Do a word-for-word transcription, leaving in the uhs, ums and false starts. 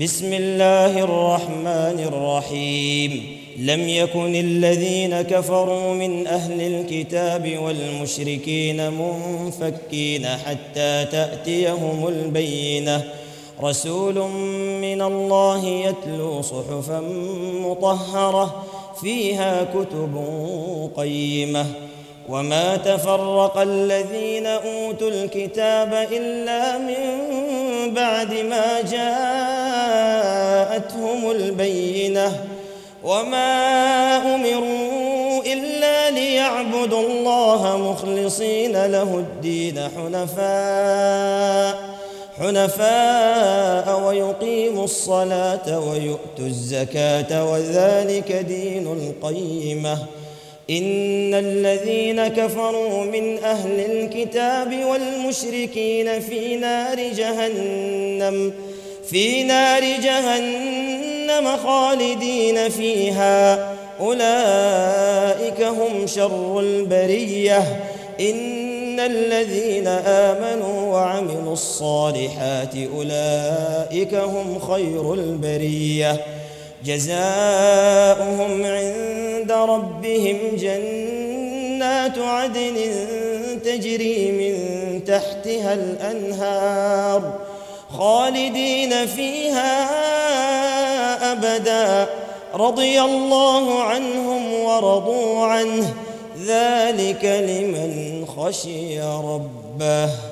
بسم الله الرحمن الرحيم لم يكن الذين كفروا من أهل الكتاب والمشركين منفكين حتى تأتيهم البينة رسول من الله يتلو صحفا مطهرة فيها كتب قيمة وما تفرق الذين أوتوا الكتاب إلا من بعد ما جاءتهم البينة وما أمروا إلا ليعبدوا الله مخلصين له الدين حنفاء حنفاء ويقيموا الصلاة ويؤتوا الزكاة وذلك دين القيمة إن الذين كفروا من أهل الكتاب والمشركين في نار جهنم في نار جهنم خالدين فيها أولئك هم شر البرية إن الذين آمنوا وعملوا الصالحات أولئك هم خير البرية جزاؤهم عند ربهم جنات عدن تجري من تحتها الأنهار خالدين فيها أبدا رضي الله عنهم ورضوا عنه ذلك لمن خشي ربه.